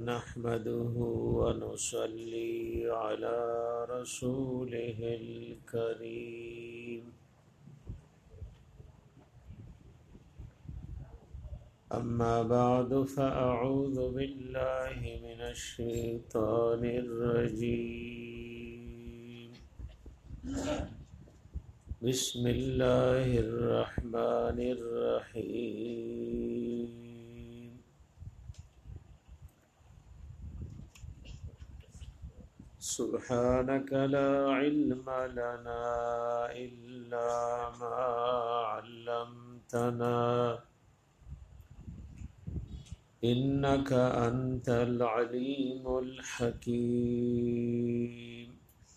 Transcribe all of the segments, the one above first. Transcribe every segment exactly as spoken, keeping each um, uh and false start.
نحمده ونصلي على رسوله الكريم أما بعد فأعوذ بالله من الشيطان الرجيم بسم الله الرحمن الرحيم سبحانك لا علم لنا إلا ما علمتنا إنك أنت العليم الحكيم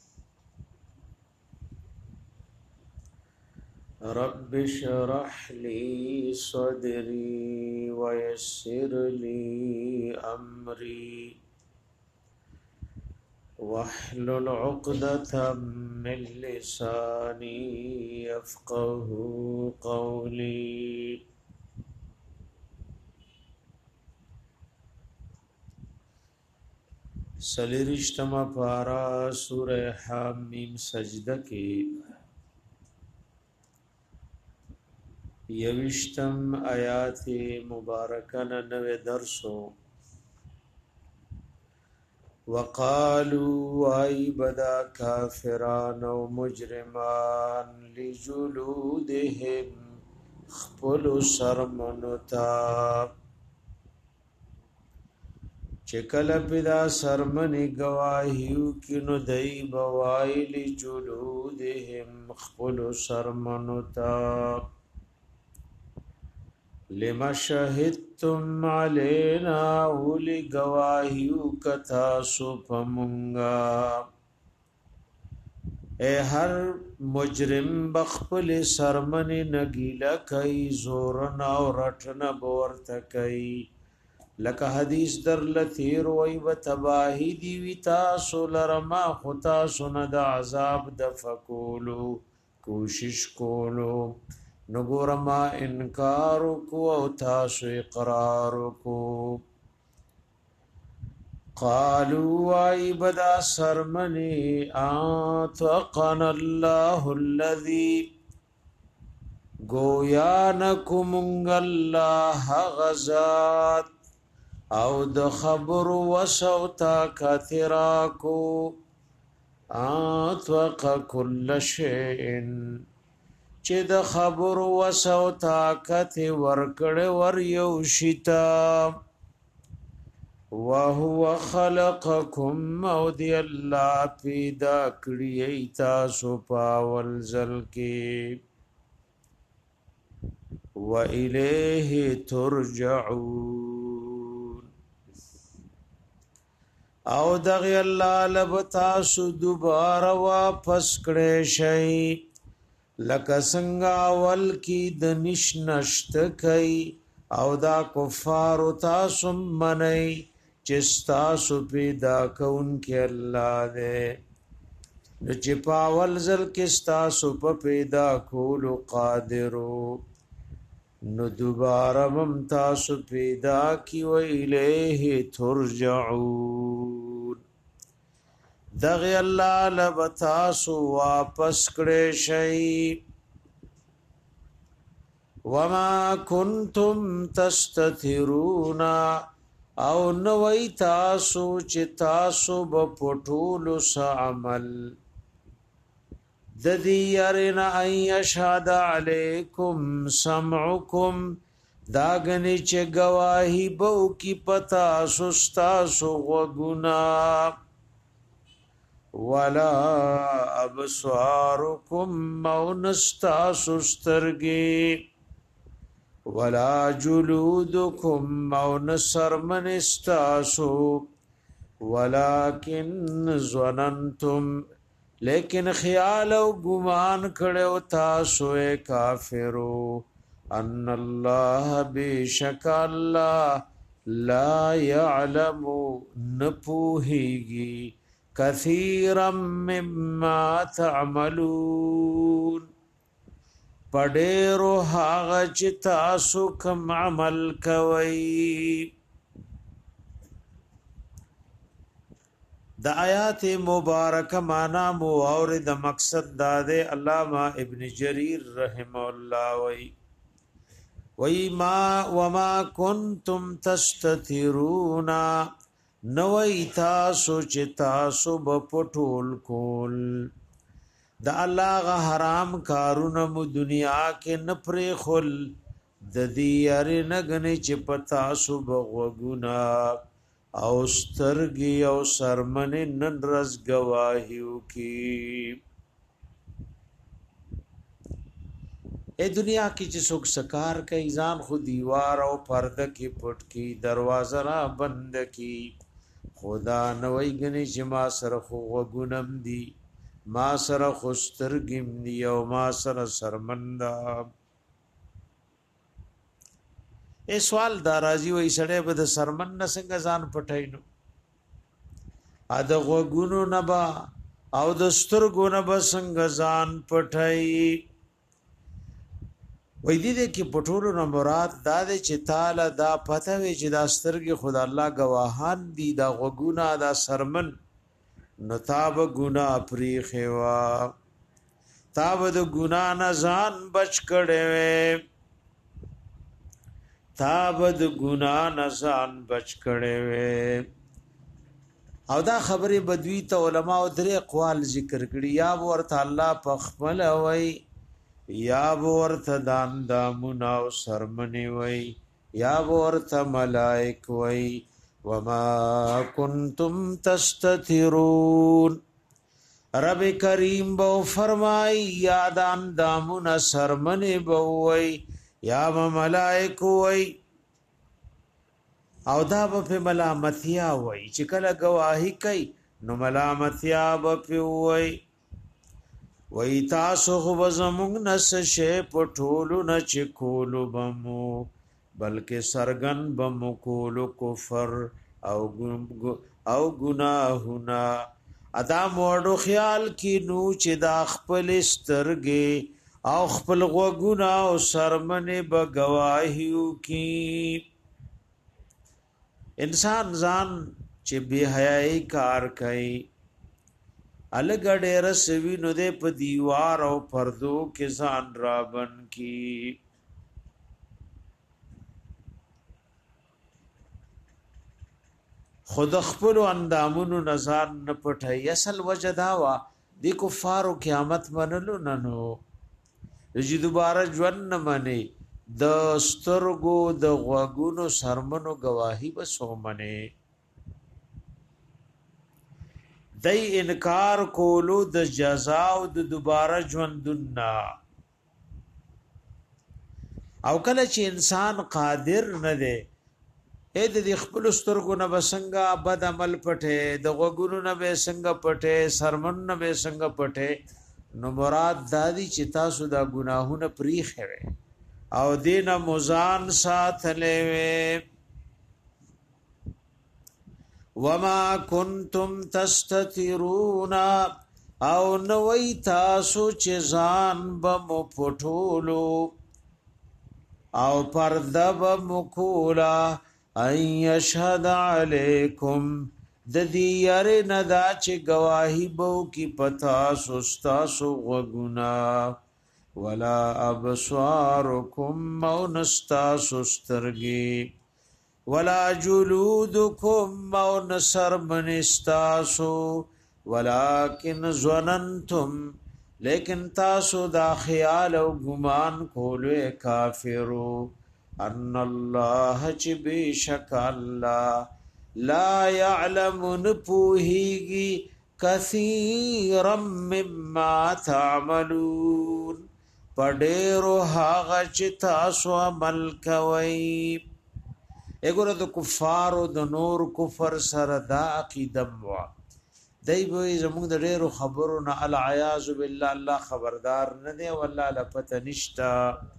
رب اشرح لي صدري ويسر لي أمري واحلل عقدة من لساني يفقه قولي سلیرشتما پارا سورہ حامیم سجدہ کی یوشتم آیات مبارکن نوے درسو وقالوا ای بدا کافران و مجرمان لجلودهم خپل سرمنتا چکل پیدا سرمنی گواهیو کنو دی بوائل جلودهم خپل سرمنتا لما شهدتم علینا اولی گواهیو کتاسو پمونگا اے ہر مجرم بخپل سرمنی نگیلا کئی زورنا و رٹنا بورتا کئی لکه حدیث در لثیر وی و تباہی دیوی تاسو لرما خطاسو ند عذاب دفکولو کوشش کولو نگور ما انکارو کو او تاسو اقرارو کو قالو آئی بدا سرمنی آتقن اللہ الذی گویانکمونگ اللہ غزات او د خبر وسو طاقت راکو اطوق کل شئن چه د خبر وسو طاقت ورکڑ ور یوشتا وهو خلقکم او دی اللہ پیدا کری ایتاسو پاول زل کی وَإِلَيْهِ تُرْجَعُونَ او دغی اللہ لبتاسو دوبارا واپس کڑے شئی لکا سنگا اول کی دنش نشت کئی او دا کفارو تاسو منئی چستاسو پیدا کون کی اللہ دے نچی پاول زل کستاسو پا پیدا کولو قادرو نو دوبارہ ممتاسو پیدا کی و الیہ ترجعون دغی اللہ لبتاسو واپس کڑے شئی وما کنتم تستتھرونا او نوی تاسو چی تاسو بپٹولو سا عمل ددی یارنا ان یشهد علیکم سمعکم داغنی چه گواہی بو کی پتا سستاسو وگنا ولا ابصارکم مونستاسو سترگی ولا جلودکم مون سرمنستاسو ولکن ظننتم لیکن خیال او گمان کړو تاسو کافرو ان الله بیشک الله لا يعلم نپوهیږي کثیرا مما تعملون پډېرو هغه چې تاسو کوم عمل کوئ د آیات مبارکه معنا مو اور د مقصد دا ده علامہ ابن جریر رحم الله وی وی ما وما کنتم تستترون نوئی تاسو چې تاسو بپټول کول د الله غ حرام کارونه مو دنیا کې نپرې خل د دې ار نغنی چې پتا سو بغوګنا او سترګي او سرمن نن رز گواهیو کی اے دنیا کې چې څوک سکار کوي ځان خو دیوار او پرده کې پټ کی دروازه را بند کی خدا نوې غني چې ما سره خو وګونم دی ما سره خو سترګم دی او ما سره سرمندا اے سوال دا راځي وای سړی به د سرمن نه څنګه ځان پټاینو ا د وګونو نبا او د سترګو نبا څنګه ځان پټای وې دې دې کې پټولو نه مراد دا دې چې تعالی دا پته وي چې دا سترګې خدا الله گواهان دي دا غوګونه دا سرمن نو تاب ګنا پری خوا تاب د ګنا نه ځان بچ کړي وي تاب د ګنا نه ځان بچ کړي وي او دا خبره بدوی ته علما او درې اقوال ذکر کړي یا ورته الله په خپل وي یا ورته دان دامنا او سرمنی وی یا ورته ملائک وی وما کنتم تستترون رب کریم بو فرمای یا دان دامنا سرمنی بو وی یا ملائک وی او دا په ملامتیا وی چې کله گواہی کوي نو ملامتیا په وی وی تاسو خو زمونږ نس شی پټولو نه چې کولو بمو بلکې سرګن بمو کولو کفر او او گناهونه ادا موړو خیال کی نو چې دا خپل سترګې او خپل غوګونه او سرمنه به گواهیو کی انسان ځان چې بے حیاي کار کوي الګ ډېر سوي نو دې په دیوار او پردو کې ځان رابن کی خود خپل اندامونو نظر نه پټي اصل وجدا وا د کفارو قیامت منلو نه نو چې دوباره ژوند نه مني د سترګو د غوګونو سرمنو گواہی وسو منه دای انکار کولو د جزا او د دوباره ژوندنا او کله چې انسان قادر نه دی اې د خپل سترګو نه بسنګا بد عمل پټه د غوګونو نه بسنګا پټه سرمن نه بسنګا پټه نو مراد دادی چې تاسو دا ګناهونه پریخه او دین مزان ساتلې وما کنتم تستترون او نوئی تاسو چې ځان بمو پټولو او پرده بمو کولا ان یشهد علیکم د دې یاره ندا چې گواہی بو کی پتا سستا سو غنا ولا ابصارکم او نستا سسترگی ولا جلودکم او نصر منستاسو ولکن ظننتم لیکن تاسو دا خیال او گمان کولو کافرو ان الله چې بشک الله لا يعلم نپوهیږي کثیرا مما تعملون پډېرو هغه چې تاسو عمل کوي اګوره د کفارو د نور کفر سره دا عقیده وا دای به زموږ د ډېرو خبرو نه العیاذ بالله الله خبردار نه دی والله لپته نشتا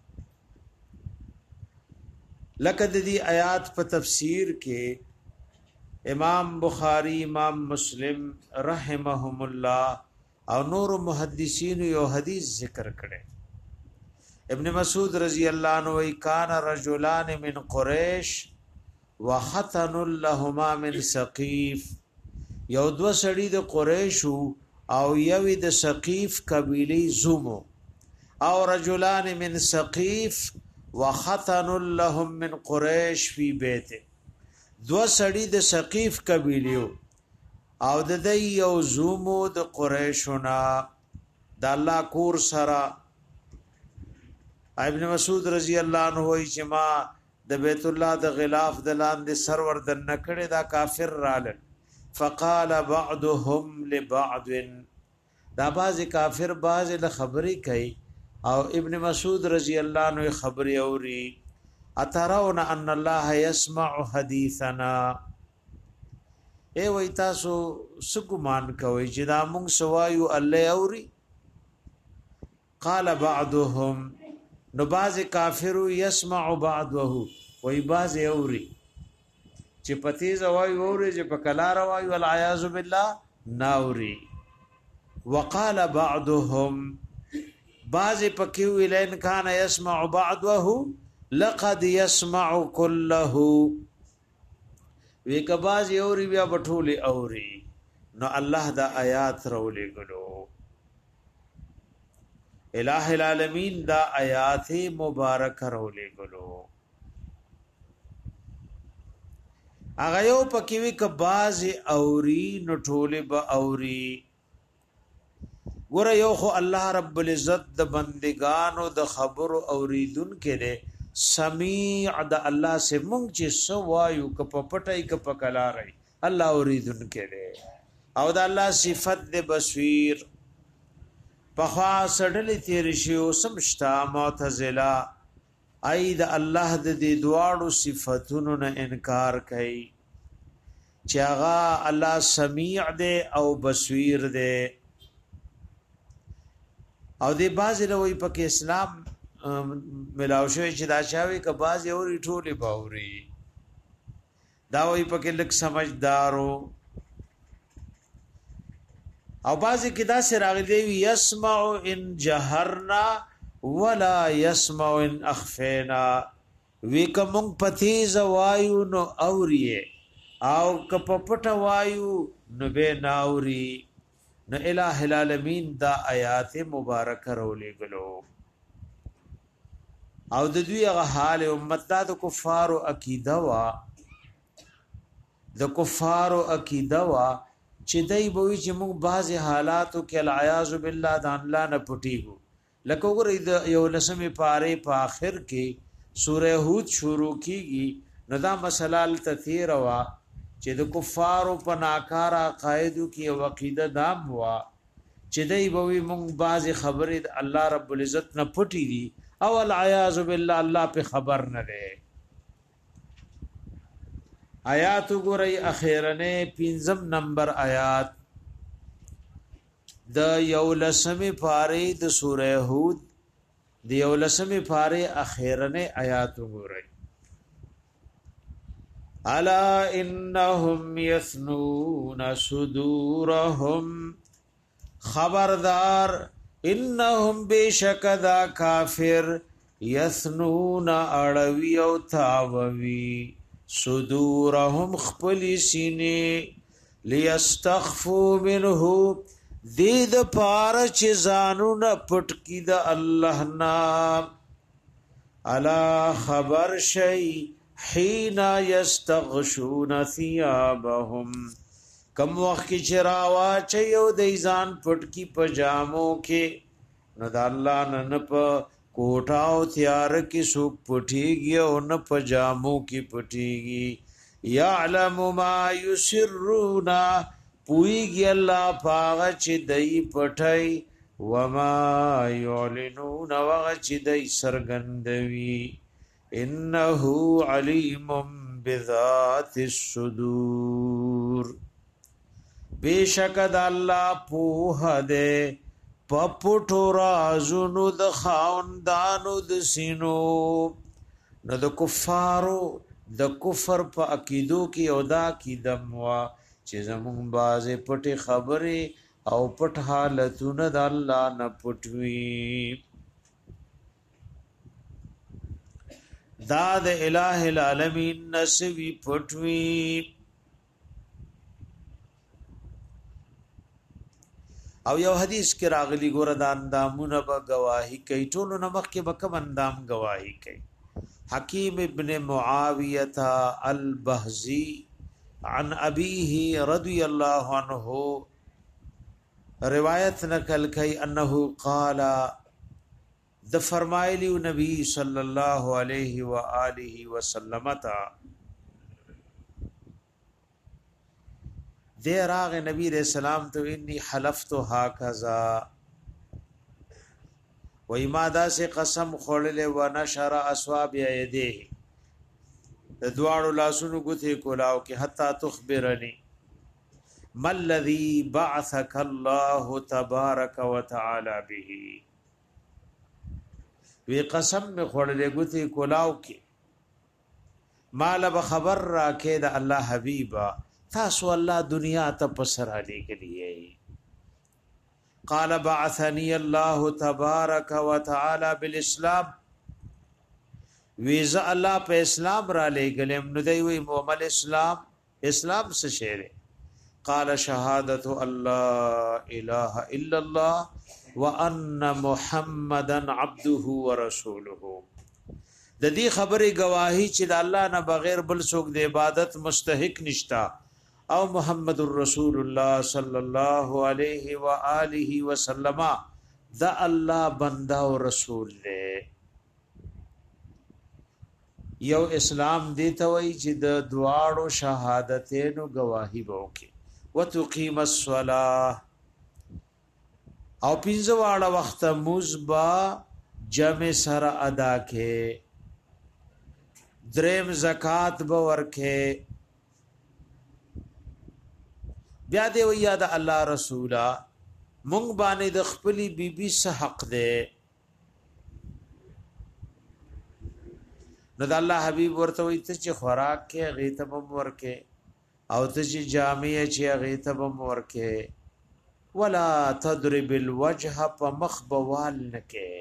لکه د دې آیات په تفسیر کې امام بخاری امام مسلم رحمهم الله او نور محدثین یو حدیث ذکر کړي ابن مسعود رضی الله عنه وی کان رجلان من قریش وختن لهما من ثقيف یو دو سړي د قریشو او یوی د ثقیف قبیله زومو او رجلان من ثقیف وختن لهم من قریش فی بیت دو سړي د ثقیف قبیله او د دې یو زومو د قریشونا د الله کور سره ابن مسعود رضی الله عنه وی چې ما د بیت الله د غلاف د لاندې سرور د نکړه دا کافر رال فقال بعضهم لبعض دا باز کافر باز له خبري کوي او ابن مسعود رضی الله عنه خبري اوري اترون ان الله يسمع حديثنا اے وای تاسو سګمان کوي چې دا مونږ سوایو الله اوري قال بعضهم نو باز کافرو يسمع بعضه وای باز اوري چې پتی زوای اوري چې په کلار وای ول عیاذ بالله ناوري وقال بعضهم باز پکې ویلن کان يسمع بعضه لقد يسمع كله وی کباز اوري بیا بټولي اوري نو الله دا آیات رولې ګلو الہ العالمین دا آیات مبارک رولې ګلو هغه یو پکې وی کباز اوري نو ټولې به اوري ګور یو خو الله رب العزت د بندگانو د خبر اوریدون کړي سمیع د الله سے مونږ چې سوایو ک په پټای ک په کلارای الله اوریدون کړي او د الله صفت د بصیر په خوا سړلې تیر شي او سمشتا معتزله اید الله د دې دواړو صفاتونو نه انکار کوي چې هغه الله سمیع دی او بصیر دی او دی باز لوی پکې اسلام ملاو شوی چې دا شاوي ک باز اوري ټولي باوري دا وی پکې لک سمجھدارو او بازی کې دا سره راغلی یسمع ان جهرنا ولا يسمع ان اخفینا وی کوم پتی زوایو نو اوریه او کپپټ وایو نو به ناوري نو الہ العالمین دا آیات مبارک رولې ګلو او د دوی هغه حال امت دا د کفار او عقیده وا د کفار او عقیده وا چې دای بوي چې موږ بعضی حالاتو کې العیاذ بالله د الله نه پټیږو لکه وګورئ د یو لسمه پاره په آخر کې سوره هود شروع کیږي نو دا مسله تثیر وا چې د کفارو په ناکارا قاعدو کې یو عقیده دام وا چې دای بوي موږ بعضی خبرې الله رب العزت نه پټی دي او العیاذ بالله الله په خبر نه ده آیات ګورئ اخیرنه پنځم نمبر آیات د یولسمه پاره د سوره هود د یولسمه پاره اخیرنه آیات ګورئ الا انهم يثنون صدورهم خبردار انهم بشکدا کافر يثنون اړوي او تاووي صدورهم خپل سینې ليستخفوا منه دید پار چې ځانونه پټ کی د الله نام الا خبر شي حين يستغشون ثيابهم کم وخت کې چراوا چې یو د ځان پټ کی پجامو کې نو د الله نن په کوټاو تیار کی سوک پټیږي او نه پجامو کی پټیږي یعلم ما یسرون پویږي الله پاغه چې دای پټای و ما یعلنون وغه چې دای سرګندوي انه علیم بذات الصدور بیشک د الله په ده پپټو رازونو د خاوندانو د سینو نو د کفارو د کفر په عقیدو کې او دا عقیدم وا چې زمون بازه پټي خبره او پټ حالتونه د الله نه پټوي دا د الٰه العالمین نسوي پټوي او یو حدیث کې راغلی ګور د اندامونه به گواہی کوي ټول نمخ کې به کوم اندام گواہی کوي حکیم ابن معاویه البهزی عن ابيه رضی الله عنه روایت نقل کوي انه قال د فرمایلی نبی صلی الله علیه و آله وسلم تا دے راغ نبی علیہ السلام تو انی حلفت هكذا و ایمادا سے قسم خورلے و نشر اصوابع یده د دوړو لاسونو ګوته کولاو کې حتا تخبرني ما الذي بعثك الله تبارك وتعالى به وی قسم می خورلې ګوته کولاو کې مال به خبر را کې د الله حبيبا تاسو الله دنیا ته پسر علی کلیه قال بعثني الله تبارك وتعالى بالاسلام ویزا الله په اسلام را لګلم نو دی وی مومل اسلام اسلام څه شعر قال شهادت الله اله الا الله وان محمدا عبده ورسوله د دې خبرې گواہی چې د الله نه بغیر بل څوک د عبادت مستحق نشتا او محمد رسول الله صلی الله علیه و آله وسلم دا الله بنده او رسول دی یو اسلام دی ته وای چې د دواړو شهادتینو گواہی وکي وتقیم الصلاه او پنځه واړه وخت مزبا جمع سره ادا کې دریم زکات به ورکه بیا دی ویا د الله رسولا مونږ باندې د خپلې بیبي سره حق دی نو د الله حبيب ورته وي ته چې خوراک کې غیته بم ورکه او ته چې جامع چې غیته بم ورکه ولا تضرب الوجه فمخبوال نکه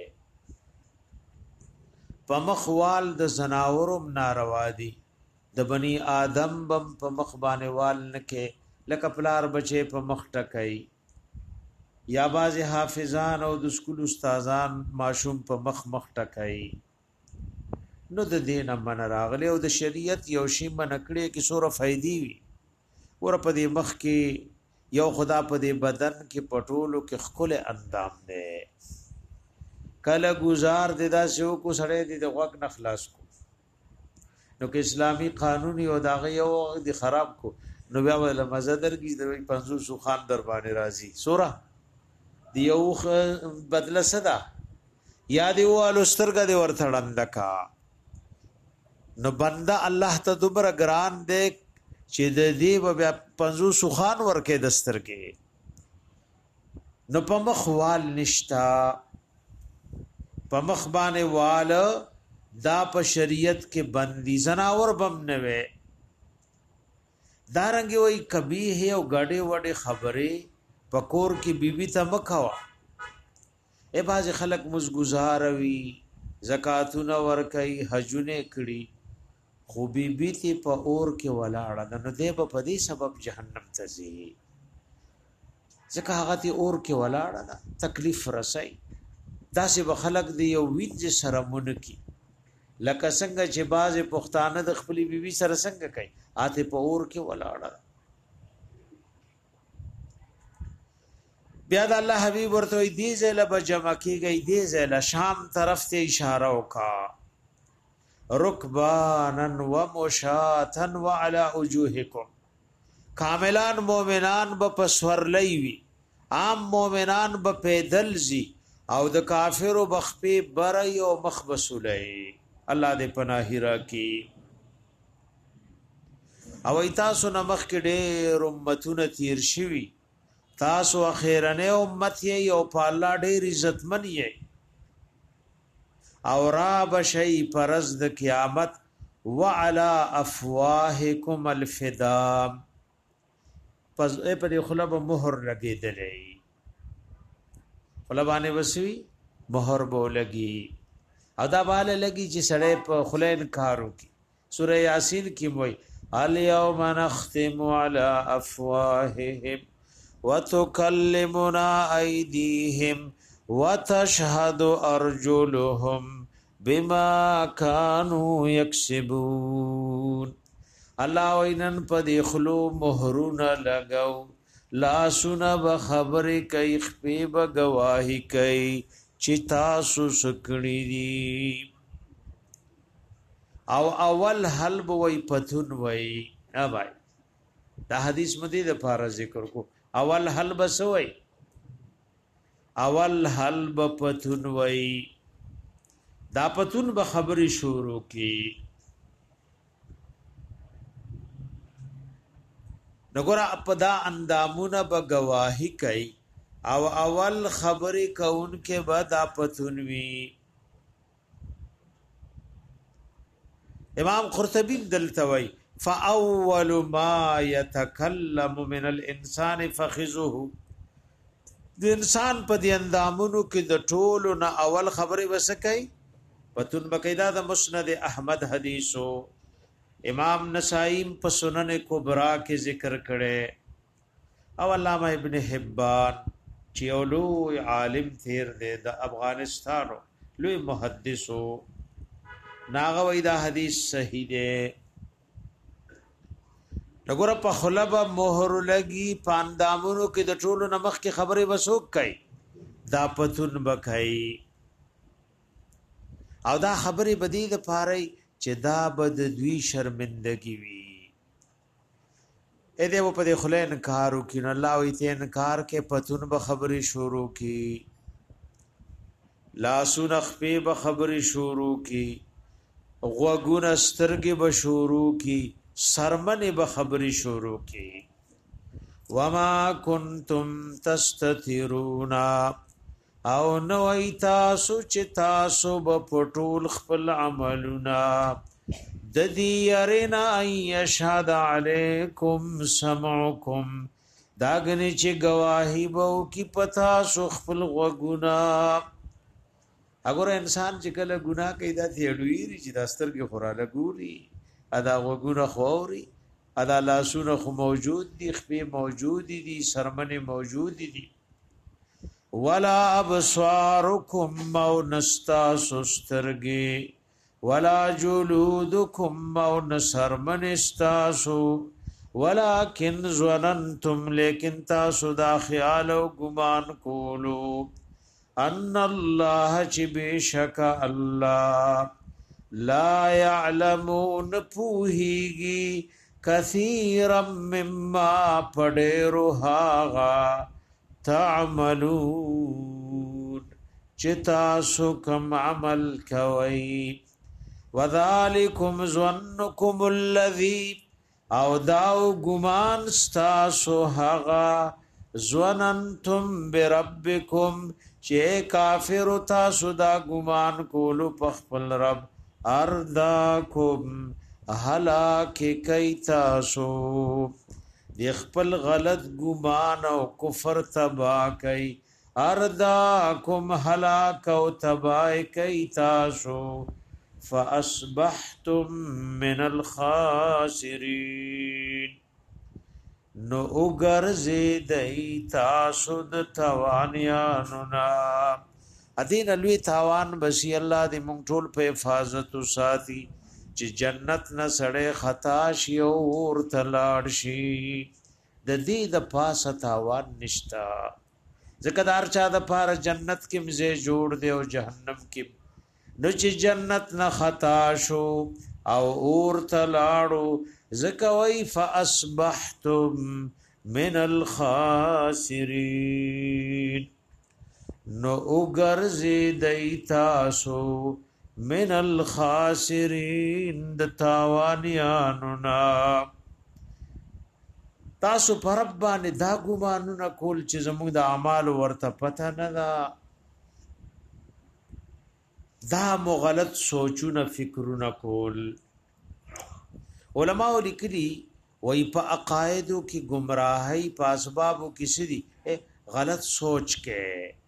فمخوال د زناورم ناروا دي د بني آدم بم په مخ باندې وال نکه لکه پلار بچي په مخ ټکای یا باز حافظان او د سکول استادان ماشوم په مخ مخ ټکای نو د دین من راغلی او د شریعت یو شی منکړي کې سوره فائدې وي ور په دې مخ کې یو خدا په دې بدن کې پټولو کې خپل اندام دی کله گزار دې دا شو کو سړې دې د وق نخلاص کو نو کې اسلامی قانون یو داغه یو دي خراب کو نو بیا ول مزدر کې د پنځوس خان در باندې راځي سوره دی یو بدله صدا یاد یو السترګه دې ورثړندکا نو بنده الله ته دومره ګران دې چې د دې بیا پنځوس خان ورکه دسترګه نو په مخوال نشتا په مخ باندې وال دا په شریعت کې بندي زناور بم نه وي دارنګ وي کبیه او غړې وړې خبره پکور کې بیبي ته مخوا ای باز خلق مزګزار وي زکاتونه ور کوي حجونه کړي خو بیبي ته په اور کې ولاړه نو دې په دې سبب جهنم ته ځي ځکه هغه ته اور کې ولاړه ده تکلیف رسي داسې به خلق دی یو وینځ سره مونږ کی لکه څنګه چې باز پښتانه د خپل بیبي سره څنګه کوي اته په اور کې ولاړه بیا د الله حبيب ورته دی زله بجمع کیږي دی زله شام طرف ته اشاره وکا رکبانن و مشاتن وعلى وجوهکم کاملان مومنان به پسورلی وی عام مومنان به پیدل زی او د کافرو بخپی بری او مخبسولی الله دې پناهی را کی او تاسو نمخ کې ډېر امتونه تیر شوي تاسو اخیرنه امت یې او په الله ډېر عزتمن یې او را بشي پرز د قیامت وعلى افواهکم الفدام پس په دې خلب مہر لګېدلې خلبانه وسوي مہر بو لګي ادا بالا لګي چې سړې په خلین کارو کی سوره یاسین کې وای الیوم نختم علی افواههم وتكلمنا أيديهم وتشهد أرجلهم بما كانوا يكسبون. الله وینن په دې خلو مهرونه لګاو، لاسونه به خبرې کوي، خپې به ګواهي کوي چې تاسو سکړي دي. او اول حل به وای پتون وای. ها بھائی دا حدیث مدې د پاره ذکر کو. اول حل به سوای، اول حل به پتون وای. دا پتون به خبرې شروع کی. نګورا په دا اندامونه به گواهی کوي او اول خبرې کون کې به دا پتون وی. امام قرطبی دلته وی فاول ما يتكلم من الانسان فخذه. د انسان په دې اندامونو کې د ټولو نه اول خبرې وسکای پتون بقیدا د مسند احمد حدیثو. امام نسائی په سنن کبرا کې ذکر کړي او علامه ابن حبان چې لوی عالم تیر دی د افغانستانو لوی محدثو ناغه وای دا حدیث صحیح دی. وګوره په خلبه مهر لګي پاندامونو کې د ټولو نمخ کې خبره وسوک کوي دا پتون بکای او دا خبره بدی د پاره چې دا بد دوی شرمندگی وی. اې دې په دې خله انکار وکړ الله وی ته انکار کې پتون به خبري شروع کی، لاسونه خپې به خبري شروع کی، غوګونه سترګې به شروع کی، سرمنه به خبري شروع کی. وما کنتم تستترون او نو ایتاسو چې تاسو به پټول خپل عملونه د دې ارینا یشهد علیکم سمعکم داګنی چې گواہی بو کی پتا سو خپل غوګونه. اگر انسان چې کله ګناه کوي دا تیړویری چې داستر کې خوراله ګوري ادا غوګونه خوري ادا لاسونه خو موجود دي، خپې موجود دي، سرمنه موجود دي. ولا ابصارکم او نستا سسترگی ولا جلودکم او نسرمن استاسو ولكن ظننتم لیکن تاسو دا خیال او گمان کولو ان الله چې بشک الله لا يعلمون پوهیږي کثیرا مما پډېرو هاغا تعملون چتا سو کم عمل کوي. وذالکم ظنکم الذی او داو گمان ستاسو هغا ظننتم بربکم چې کافر تاسو دا گمان کولو پخپل رب ارداکم هلاک کی تاسو دی خپل غلط گمان او کفر تبا کئی ارداکم هلاک او تبا کئی تاسو فاصبحتم من الخاسرین نو اگرزی دی تاسو د توانیانونا. ادین الوی تاوان بسی اللہ دی مونږ ټول په حفاظت ساتي چې جنت نه سړی خطا شي او ورته لاړ شي د دې د پاسه تاوان نشتا. ځکه دار چا د پاره جنت کې مزه جوړ دی او جهنم کې نو چې جنت نه خطا شو او ورته لاړو ځکه وای فاصبحتم من الخاسرین نو وګرځي دیتاسو من الخاسرین د تاوانیانو نا. تاسو پر رب باندې دا ګمانونه کول چې زموږ د اعمال ورته پته نه ده، دا مغلط سوچونه فکرونه کول. علماء لیکلي وای په عقایدو کې گمراهی په اسبابو کې سړي غلط سوچ کې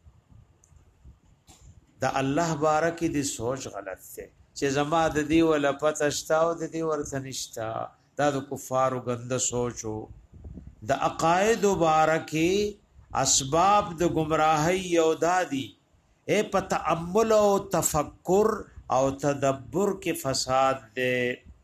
دا الله بارک دې سوچ غلط ده چې زما د دې ولا پته شتا او د دې ورته نشتا، دا د کفارو غند سوچو د عقاید مبارکی اسباب د گمراهی یو دادی اے په تأمل او تفکر او تدبر کې فساد دے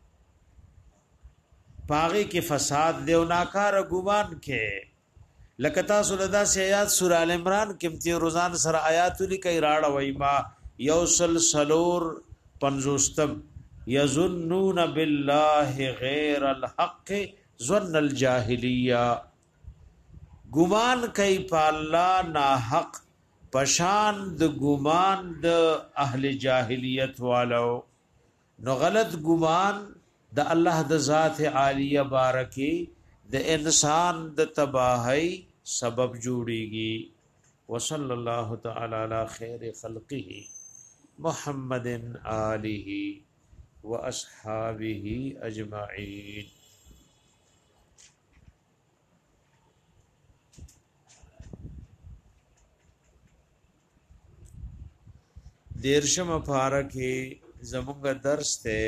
پاغي کې فساد دے او ناکار ګمان کې لکه تاسو لدا سي آیات سورہ ال عمران کې ته روزان سره آیات لیکي راړ وای ما یوسل سلور پنځوستم یظنون بالله غیر الحق ظن الجاهلیه ګمان کوي په الله نا حق پشان د ګمان د اهل جاهلیت والو نو غلط ګمان د الله د ذات عالیه بارکی د انسان د تباہی سبب جوړیږي وصلی الله تعالی علی خیر خلقه محمد آله واصحابه اجمعین دیرشم پارا کې زمونږ درس ته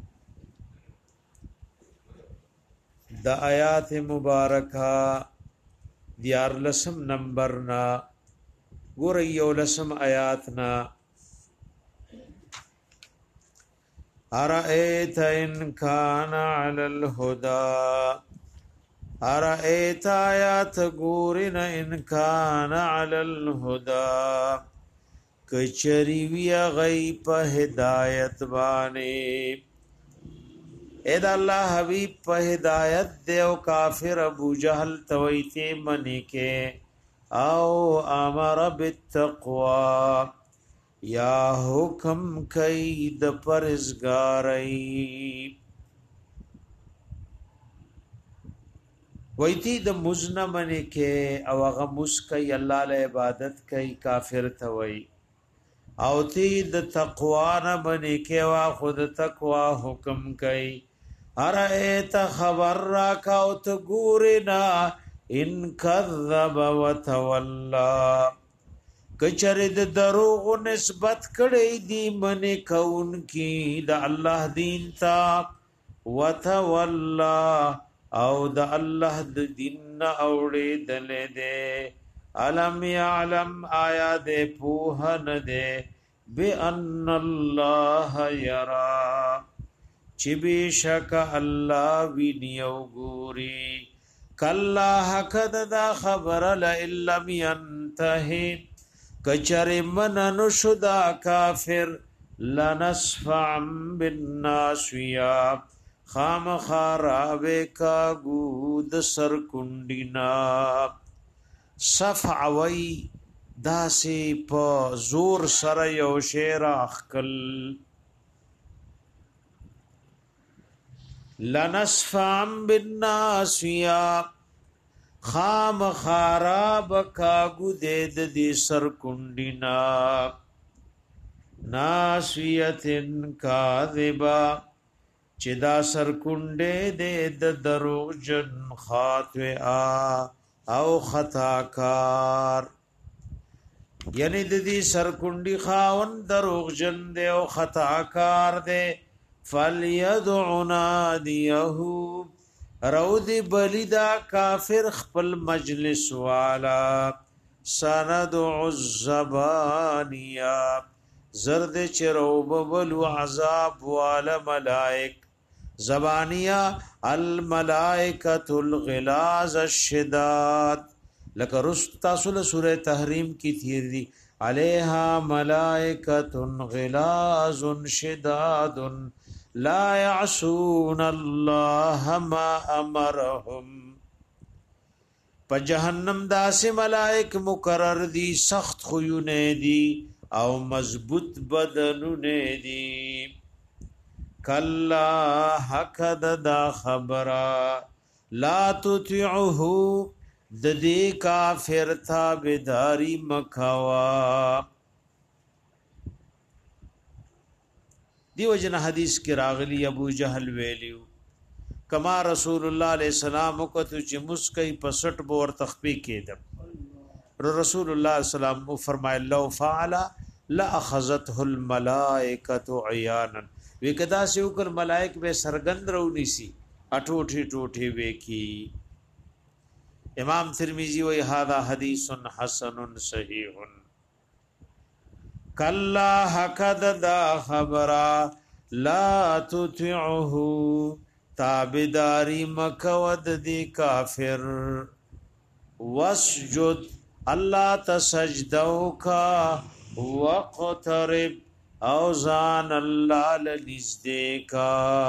د آیات مبارکه دیار لسم نمبر نا ګور یو لسم آیات نا ارایت ان کان علی الهدى ارایت آیات ګورن ان کان علی الهدى کچری وی غی په هدایت باندې اے دا الله حبیب په هدایت دیو کافر ابو جہل تویته منی کې او امر بالتقوا یا حکم کید پرزګاری ویتی د مزن منی کې او هغه مسکی الله له عبادت کوي کافر توي او تی د تقوا نه بنی کې وا خود تقوا حکم کوي ارایت خبر را کا او ته ګورینا ان کذب وتولى کچره د دروغ نسبت کړي دی منی کون کی د الله دین تا وتولى او د الله د دین اوړي دله دے علم یعلم آیا دے پوہن دے بأن اللہ یرا چی بی شک اللہ وینیو گوری کلا حقد دا خبر لئن لم ینتہی کچر منن شدا کافر لنصفعن بالناسویا خام خارابے کا گود سرکنڈینا صفعوی داسی پا زور سر یو شیر اخکل لنصفعن بالناسویا خام خاراب کاگو دید دی سر کنڈینا ناسویتن کاذبا چدا سر کنڈے دید دروغ جن خاتوی آ او خطاکار یعنی د دې سرکونډي خاون دروغ جن دے او خطاکار دے فلیدع نادیه رود بلیدا کافر خپل مجلس والا سندع الزبانیا زرد چروب بلو عذاب والا ملائک زبانیہ الملائکۃ الغلاظ الشداد لکه رستا سول سورہ تحریم کی تیر دی علیہا ملائکۃ غلاظ شداد لا يعصون اللہ ما امرهم په جهنم داسې ملائک مقرر دی سخت خویونه دی او مضبوط بدنونه دی کلا حقد دا خبرا لا تطیعه د دې کافر تابعداري مکوا دیو جن حدیث کې راغلی ابو جہل ویلیو کما رسول الله علیہ السلام کو چې مسکی پسټ بور تخپی کېدم رسول الله سلام فرمایله لو فعل لا اخذته الملائکه عیانا وکدا سے اوکر ملائک به سرګند رونی سی اټوټی ټوټی وکی امام ترمذی وی هذا حدیث حسن صحیح کلا حقد دا خبرا لا تطعه تابداری مکود دی کافر واسجد اللہ تسجدو کا وقترب اوزان اللہ لنزدے کا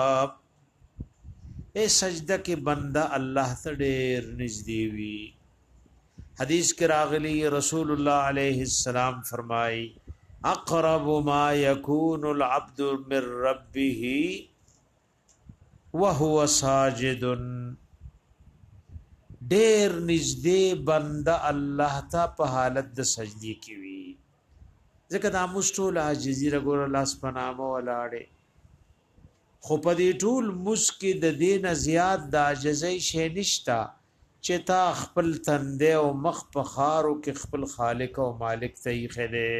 اے سجدہ کے بندہ اللہ تڑیر نزدیوی حدیث کے راغلی رسول اللہ علیہ السلام فرمائی اقرب ما يكون العبد من ربه وهو ساجد ډیر نږدې بنده الله ته په حالت د سجدي کې وي ځکه دا مستول عاجزي رګور لاس پنامه ولاړې خو په دې ټول مسکه د دین زیات د عاجزۍ شی نشتا چې تا خپل تنده او مخ په خارو کې خپل خالق او مالک ته یې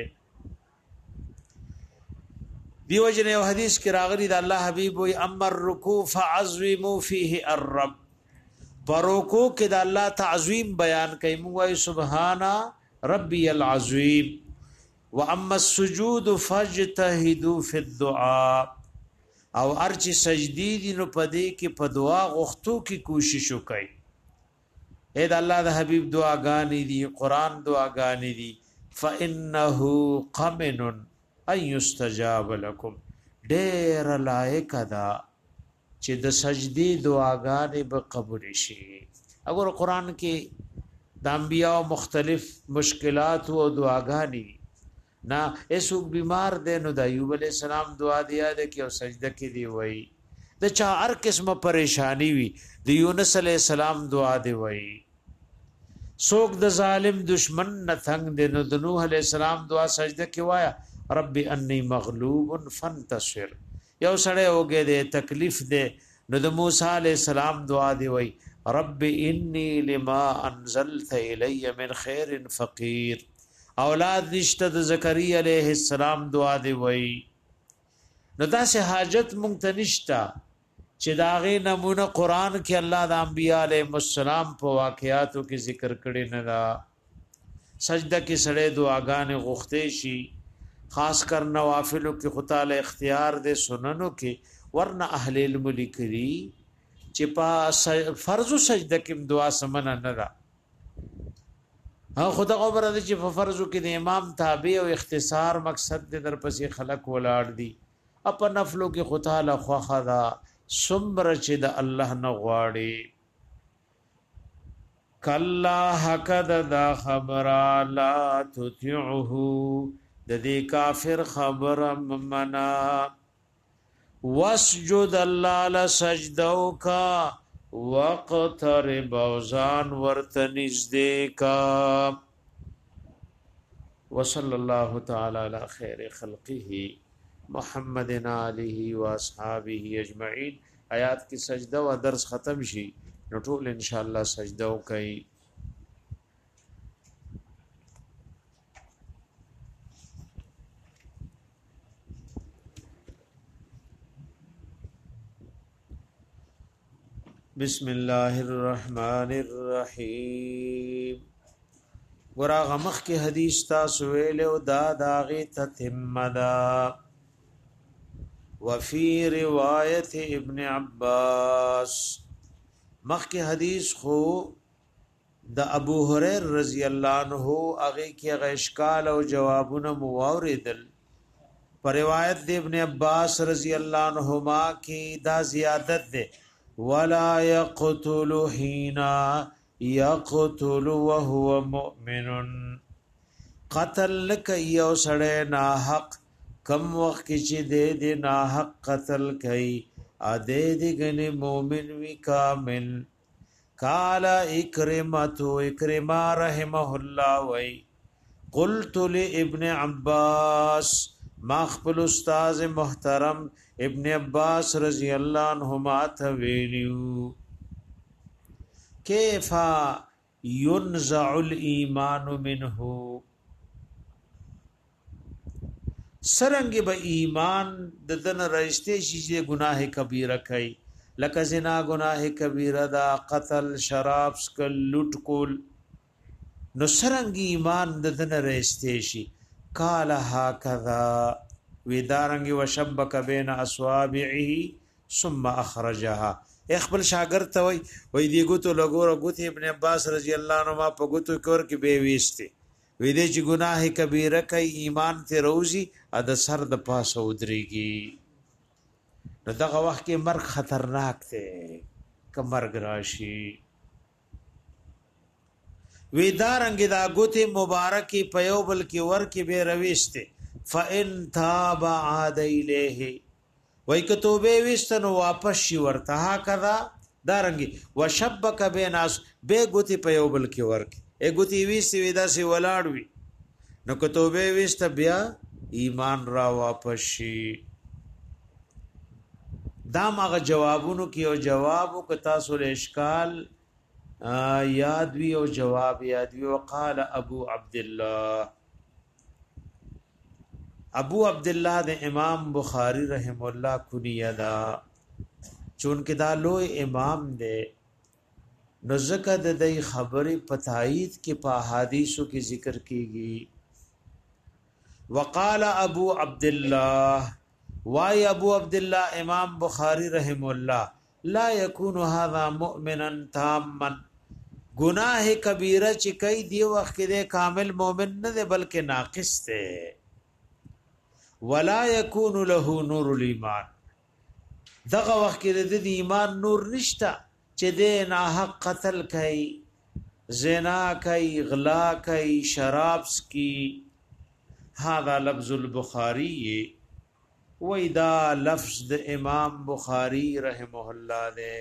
خله دیو جن یو حدیث کې راغلی د الله حبیب وي امر رکوع فعظموا فيه الرب پروکو کې د الله تعظیم بیان کوي موږ سبحان ربي العظیم واما السجود فاجتهدوا في الدعاء او ارچ سجدی دی نو پدې کې په دعا غوښتو کې کوشش وکړي اے د الله د حبیب دعاګانې دي قران دعاګانې دي فانه قمن ان يستجاب لكم ډېر لایق ده چې د سجدي دعاګانې به قبول شي اگر قران کې د انبیاء مختلف مشکلات او دعاګانې نا ایسوک بیمار دے نو د ایوب علیہ السلام دعا دیا دے کہ او سجدہ کی دی وئی د چا هر قسم پریشانی وی د یونس علیہ السلام دعا دی وئی سوک د ظالم دشمن نه ثنگ دے نو د نوح علیہ السلام دعا سجدہ کی وایا رب انی مغلوب فانتصر یو سړی اوګه دے تکلیف دے نو د موسی علیہ السلام دعا دی وئی رب انی لما انزلت الی من خیر فقیر اولاد نشته د زکریا علیہ السلام دعا دی وای نو دا سه حاجت مونږ ته نشته چې داغه نمونه قران کې الله د انبیاء علیہ السلام په واقعاتو کې ذکر کړي نه دا سجده کې سړې دعاګانې غوښتې شي خاص کر نوافلو کې خدای اختیار دے سننو کې ورنه اهل الملک لري چې په فرض سجده کې دعا سمنه نه ده ها خدا خبره ده چې په فرضو کې د امام تابع او اختصار مقصد د در پسې خلق ولاړ دي اپ نفلو کې خدا له خوخه دا سمر چې د الله نه غواړي کلا حقد دا خبر لا تطيعه د دې کافر خبر ممنا واسجد الله لسجدو کا وقترب اوزان ورتنزدے کا وصلی اللہ تعالی علی خیر خلقه محمد آلہ و اصحابہ اجمعین آیات کی سجدہ و درس ختم شي نو ټول انشاءاللہ سجدہ کوي بسم الله الرحمن الرحیم ورا غمخ کی حدیث تاسو ویلو دا داغی تتمدا وفي روایت ابن عباس مخ کی حدیث خو د ابو هريره رضی الله عنه هغه کی غشکال او جوابونه مواردل پر روایت د ابن عباس رضی الله عنهما کی دا زیادت ده ولا يقتل حين يقتل وهو مؤمن قتل لکي او سړی نا حق کم وخت چې دې دې نا حق قتل کوي ا دې دې غني مؤمن وی کامل قال اکرمه اکرمه رحمه الله وی قلت لابن عباس ما خپل استاد محترم ابن عباس رضی اللہ عنہما تویلیو کیفا ينزع الایمان منه سرنګ به ایمان د دن رښتې شي چې گناه کبیره کوي لکه زنا گناه کبیره دا، قتل، شراب سکل، لوټ کول. نو سرنګ ایمان د دن رسته شي. قال هكذا ودارنګ وشبك بين اصابعه ثم اخرجها. خپل شاګرد ته وای وای دی ګوتو لګور ګوت ابن عباس رضی الله عنهما په ګوتو کور کې به وېسته وې دې چې ګناه کبیره کوي ایمان ته روزي ا د سر د پاسه ودرېږي. نو دغه وخت کې مرګ خطرناک دی که مرګ راشي. وې دارنګ دا ګوت مبارکي په یو بل کې ور کې به رويسته. فإن تاب عاد إليه وای که توبه وستنو واپس شي ورته. کذا دارنګي وشبک بیناس به ګوتی په یو بل کې ورک ا ګوتی ویستي ودا سي ولاړوي. نو که توبه وست بیا ایمان را واپس شي. دا ماغه جوابونو کې او جوابو ک تاسو له اشکال یاد وی او جواب یاد وی. وقال ابو عبد الله ابو عبد الله د امام بخاری رحم الله کنیه دا چون کې دا لوی امام دی. نو زکه د دې خبرې پتاید کې په احادیثو کې ذکر کیږي. وقال ابو عبد الله وای ابو عبد الله امام بخاری رحم الله لا يكون هذا مؤمنا تاما. گناہ کبیره چې کوي دی وخت کې کامل مؤمن نه دی بلکې ناقص دی. ولا يكون له نور الایمان. دغه وخت کې د ایمان نور نشتا چې د نه حق قتل کوي، زنا کوي، غلا کوي، شراب سکي. هذا لفظ البخاري وإذا لفظ د امام بخاری رحمه الله ده.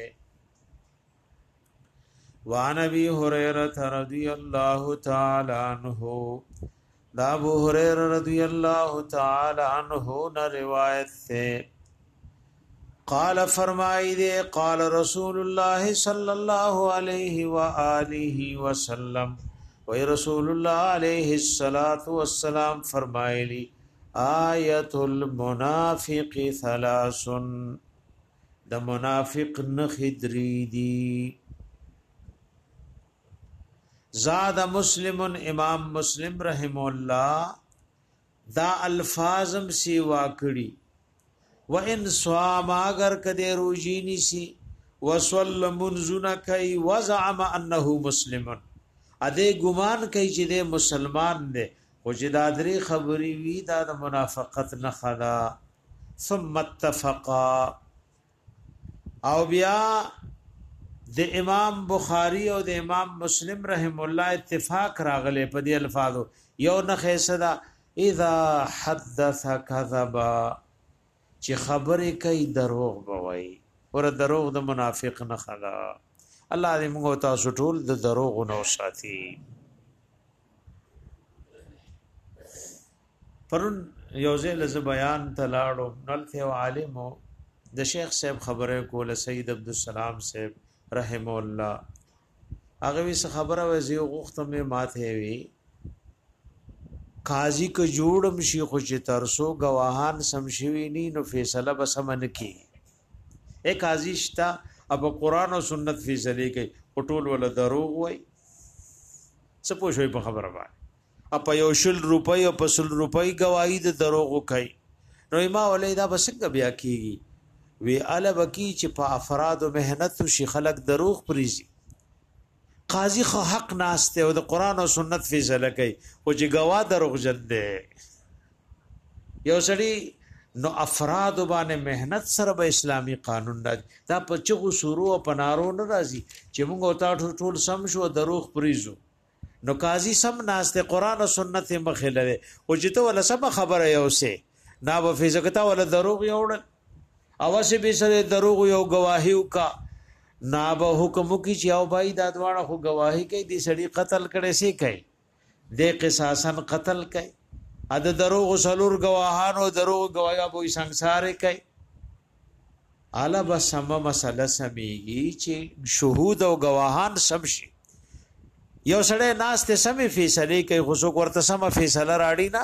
وعن ابي هريره رضي الله تعالى عنه دا ابو هريره رضی اللہ تعالی عنہ نے روایت سے قال فرمائی دے قال رسول اللہ صلی اللہ علیہ وآلہ وسلم و رسول اللہ علیہ الصلوۃ والسلام فرمائے لی آیت المنافق ثلاث. د منافق نخدری دی. زاد مسلم امام مسلم رحم الله دا الفاظم سی واکڑی. و ان صام اگر کدی روجینی سی وصل منزنا کای وزعم انه مسلم اده ګمان کوي چې د مسلمان دی خو چې دا درې خبرې وی دا د منافقت نه خلا. ثم اتفقا او بیا د امام بخاری او د امام مسلم رحم الله اتفاق راغله په دې الفاظو. یو نه خیسدا اذا حدث كذبا چې خبرې کوي دروغ بوي. اور دروغ د منافق نه خلا. الله دې موږ تاسو ټول د دروغ نو ساتي. پرون یوزه لز بیان تلاړو نلته عالم د شیخ صاحب خبره کوله سید عبدالسلام صاحب رحم الله. هغه وی خبره وزي غوښته ماته وی قاضی کو جوړم شي خو چې ترسو گواهان سمشوي ني نو فیصله به سمن کی. اے قاضی شتا اب قرآن او سنت فیصله کوي ټول ول دروغ وای. څه پوښوي په خبره باندې اپ یو شل روپۍ او پسل روپۍ گواہی د دروغ کوي. نو ما ولې دا بسنګ بیا کیږي وی الا بکی چې په افراد او مهنت شي خلق دروغ پریزي. قاضی خو حق ناشته او د قران او سنت فیصله کوي او چې گواه دروغ جن دي. یو سړی نو افراد باندې مهنت سره به اسلامی قانون راځي. دا په چغو شروع او پنارو نه راځي چې موږ او تاسو ټول سم شو دروغ پریزو. نو قاضی سم ناشته قران او سنت مخه لري او چې ته ولا سم خبره یو سه نا به فیصله ولا دروغ یوړل اواشه به سره دروغ یو گواهی وکا نا به حکم کی چې او بای دا دواړه خو گواهی کوي دې سړی قتل کړي سي کوي دې قصاصن قتل کوي ا د دروغ سلور گواهانو دروغ گوایا به سنگسار کوي. اعلی بس سم مسله سميږي چې شهود او گواهان سم شي. یو سړی ناس ته سمې فیصله کوي خو څوک ورته سم فیصله راړي نه.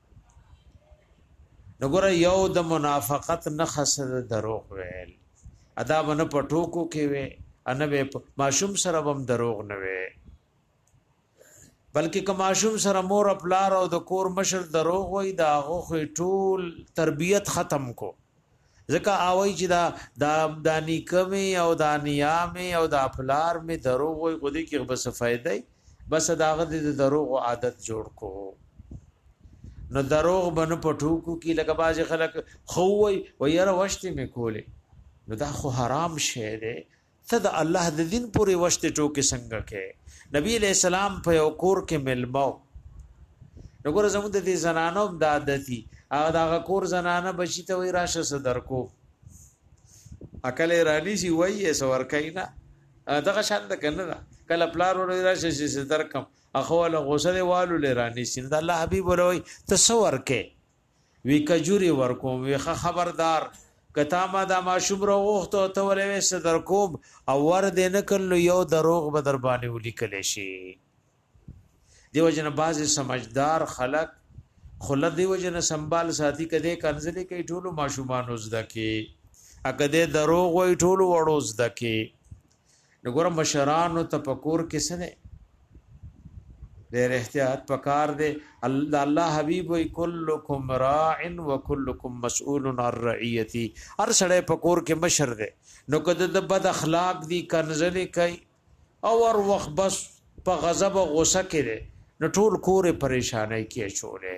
نګوره یو د منافقت نه خسر دروغ ویل ادا باندې پټوکو کې وي ان به ماشوم سره هم دروغ نه وي بلکې که ماشوم سره مور خپلار او د کور مشر دروغ وي دا غو ټول تربیت ختم کو ځکه اوي چې دا د دانی کمی او د نیامه او د خپلار می دروغ وي خودي کې بس فائدې بس داغه د دروغ عادت جوړ کو نو دروغ بن پټوکو کې لکه باز خلک خو وي ويره وشت می کوله نو دا خو حرام شی دی ته د الله د دین پورې وشت ټوکې څنګه کې نبی علیہ السلام په یو کور کې ملمو وګوره زموږ د دې زنانو د عادتي هغه د کور زنانه بچی ته وی راشه صدر کو عقل رانی سی وایي سور کینا دغه شان د کنه کله پلار ور راشه صدر کم اخو له غوسه والو لرانی سین د الله حبیب ولوي تصور کې وی کجوري ورکوم وی خبردار کتا ما دا ماشوم رو وخت ته ولې صدر کوم او ور دې نه کړلو یو دروغ به در باندې ولیکل شي دیو جن باز سمجھدار خلق خلد دیو جن سنبال ساتي کده کنځلې کوي ټولو ماشومان زده کې اګه دروغ وای ټولو وړو زده کې وګوره مشران او تفکر کې سره ډېر احتیاط پکار دے الله حبیب وی کلکم راع وکلکم مسئول عن رعیتی هر سړی پکور کې مشر دے نو کده د بد اخلاق دی کنځلې کوي او ور وخت بس په غضب او غصه کې دے نو ټول کور پریشانای کې چولې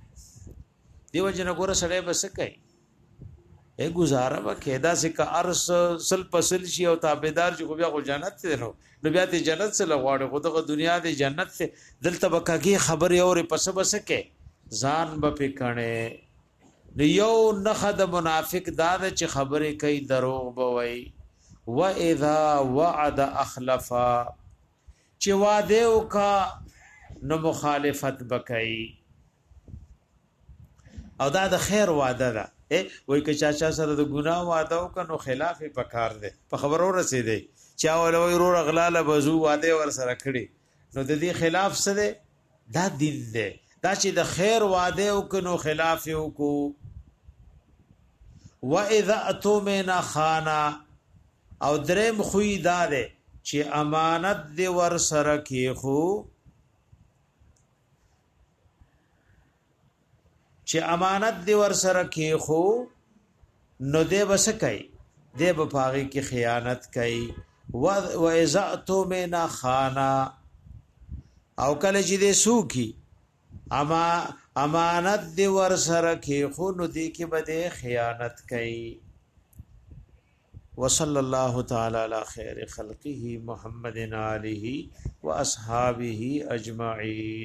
دیو جن ګور سړی بس کوي اے گزاره وکړه دا سکه ارس سل پسل شي او تابعدار چې خو بیا خو جنت ته نو نو بیا ته جنت سره غواړي خو دغه دنیا د جنت ته دلته بکاږي خبره اور پس بس کې ځان به پکړې نو یو نخد منافق دا چې خبره کوي دروغ بوي و اذا وعد اخلفا چې وعده وکا نو مخالفت بکای او دا د خیر وعده ده وای که چا چا سره د ګناه وعده وکړو خلاف پکار دی په خبرو رسیدي چا ولوي رو اغلاله بزو وعده ور سره کړی نو د دې خلاف سره دا دین دی دا چې د خیر وعده وکړو خلاف وکړو واذا اتمنا خانا او درم خوې داده چې امانت دی ور سره کې خو چې امانت دی ور سره کې خو نو دې بس کوي دې په پاغي کې خیانت کوي و اذا اتمنا خانا او کله چې دې سوکي اما امانت دی ور سره کې خو نو دې کې بده خیانت کوي وصلی الله تعالی علی خیر خلقه محمد علیه واصحابہ اجمعین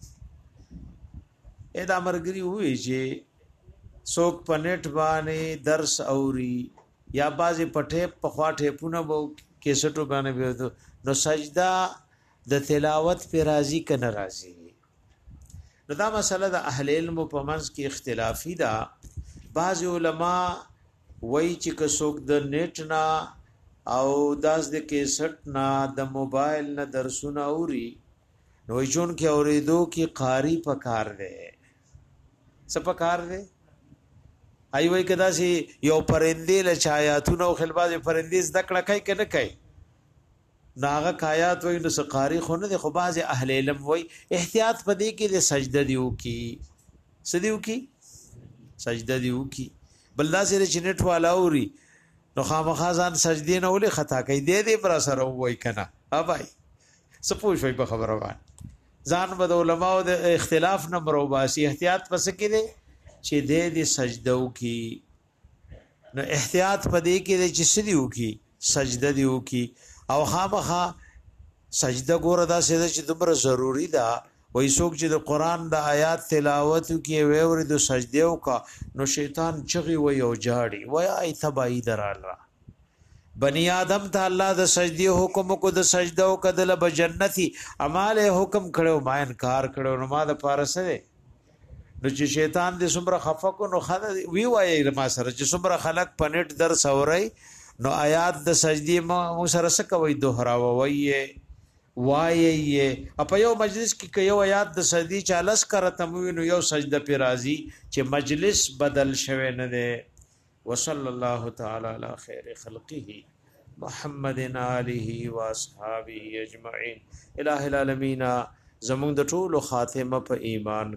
ادا مرګري وې چې څوک پنيټ باندې درس اوري یا بازي پټه په خواټه پونه وو کیسټو باندې به نو سجدا د تلاوت پر راضي کنه راضي نو دا مسله د اهل علم په منځ کې اختلافي ده بعض علما وای چې که څوک د نیټ نه او داس د کیسټ نه د موبایل نه درسونه اوري نو چون کې اوریدو کې قاری پکار ده سپکار دے ای وای کدا سی یو پرندې له چایاتونو خلباز پرندې زدکړه کوي کنه کوي ناغه کایات وای نو سقاری خو نه خو باز اهل علم وای احتیاط پدې کې د سجده دیو کی سدیو کی سجده دیو کی بلدا سره چنټ والا اوري نو خامخازان سجدي نه ولې خطا کوي دې دې پر سره وای کنه ابای سپوږ شوي په خبره وای ځان بد علماء د اختلاف نه مروباسي احتیاط پس کې دي چې دې دې سجده وکي نو احتیاط پدې کې دې چې سدي وکي سجده دی وکي او خامخا سجده ګوره دا سده چې دومره ضروری ده وای څوک چې د قران د آیات تلاوت کوي ویوري د سجده وکا نو شیطان چغي وای او جاړي وای ای تبای دراله بنی آدم ته الله د سجدي حکم کو د سجده او کدل به جنتی اعمال حکم کړو ما انکار کړو نو ما د پارسه نو چې شیطان دې څومره خفقو نو خدای وی وای ما سره چې څومره خلق پنيټ در سوري نو آیات د سجدي مو سره سکوي دوهرا وای وای په یو مجلس کې یو آیات د سجدي چالس کرته مو نو یو سجده پر راضي چې مجلس بدل شوه نه ده وصلی الله تعالی علی خیر خلقه محمد آله و اصحابه اجمعین. الہ العالمین زمون د ټولو خاتمه په ایمان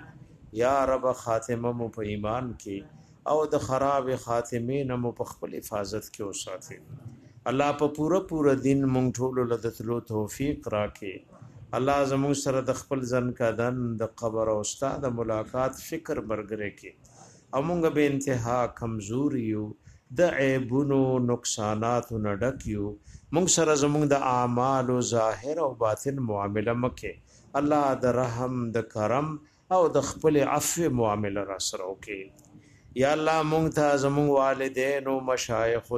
کې یا رب، خاتمه مو په ایمان کې او د خراب خاتمه نه مو په خپل حفاظت کې اوساتي. الله په پورا پورا دین مونږ ټولو لدتلو توفیق راکې. الله زمون سره د خپل ځن کا دن د قبر او استاد ملاقات فکر برګره کې. او مونږ به انتها کمزور یو، د عیبونو نقصاناتو نه ډک یو. مونږ سره زمونږ د اعمال او ظاهر او باطن معامله مکه. الله د رحم، د کرم او د خپل عفو معامله را سره وکي. یا الله مونږ ته زمونږ والدین او مشایخ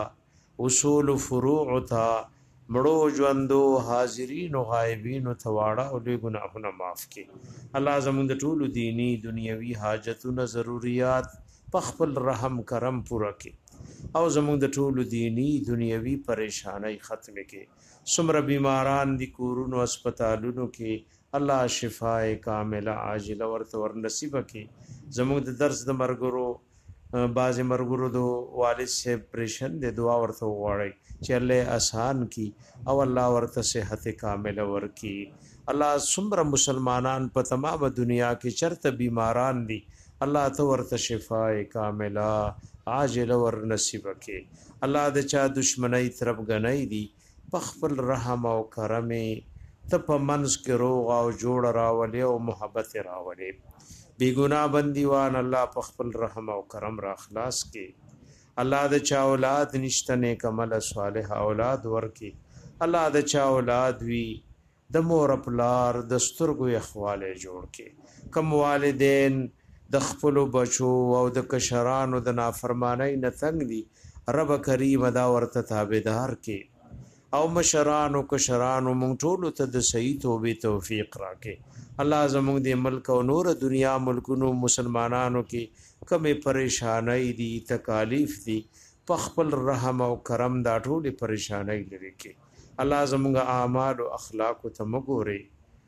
ته اصول فروع ته مړو ژوندو حاضرین او غایبین تواړه او لوی ګناهونه معاف کړي. الله زموږ د ټولو دینی دنیوي حاجتونو ضرورت په خپل رحم کرم پوره کړي او زموږ د ټولو دینی دنیوي پریشانای ختم کړي. څومره بیماران دي کورونو هسپتالونو کې، الله شفای کامله عاجله ورته ور نصیب کړي. زموږ د درس د مرګرو بعض مرګرو دو والد سے پریشن دے دعا ورته وغواړي چې الله آسان کی او الله ورته صحت کامله ورکی. الله څومره مسلمانان په تمام دنیا کې چرته بیماران دي، الله ته ورته شفای کامله عاجله ور نصیب کړي. الله د چا دشمنی طرف غنۍ دي، په خپل رحم او کرم ته په منځ کې روغ او جوړ راولي او محبت راولي. بی گناہ بندیوان الله په خپل رحم او کرم را خلاص کې. الله د چا اولاد نشته نیک عمل صالح اولاد ورکی. الله د چا اولاد وی د مور پلار د سترګو اخواله جوړ کې. کم والدین د خپل بچو او د کشرانو د نافرمانی نه تنگ دي، رب کریم دا ورته تابعدار کې او مشرانو کشرانو مونږ ټول ته د صحیح توبې توفیق راکې. الله زموږ د ملک او نور دنیا ملکونو مسلمانانو کې کمې پریشانای دي، تکالیف دي، په خپل رحم او کرم دا ټول پریشانای لري کې. الله زموږ اعمال او اخلاق ته مګوري،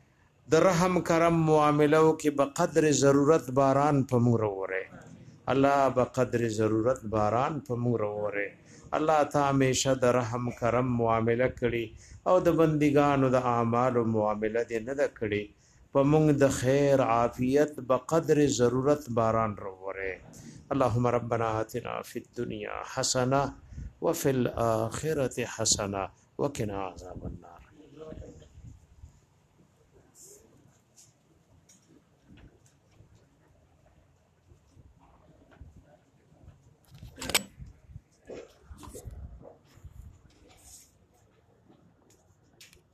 د رحم کرم معاملو کې په قدر ضرورت باران په موږ وره. الله په قدر ضرورت باران په موږ وره. الله ته همیشه د رحم کرم معامله کړي او د بندګانو د اعمال او معامله دې نه کړي. په موږ د خیر عافیت بقدر ضرورت باران روره. اللهم ربنا آتنا فی الدنیا حسنه وفي الآخرة حسنه وقنا عذاب النار.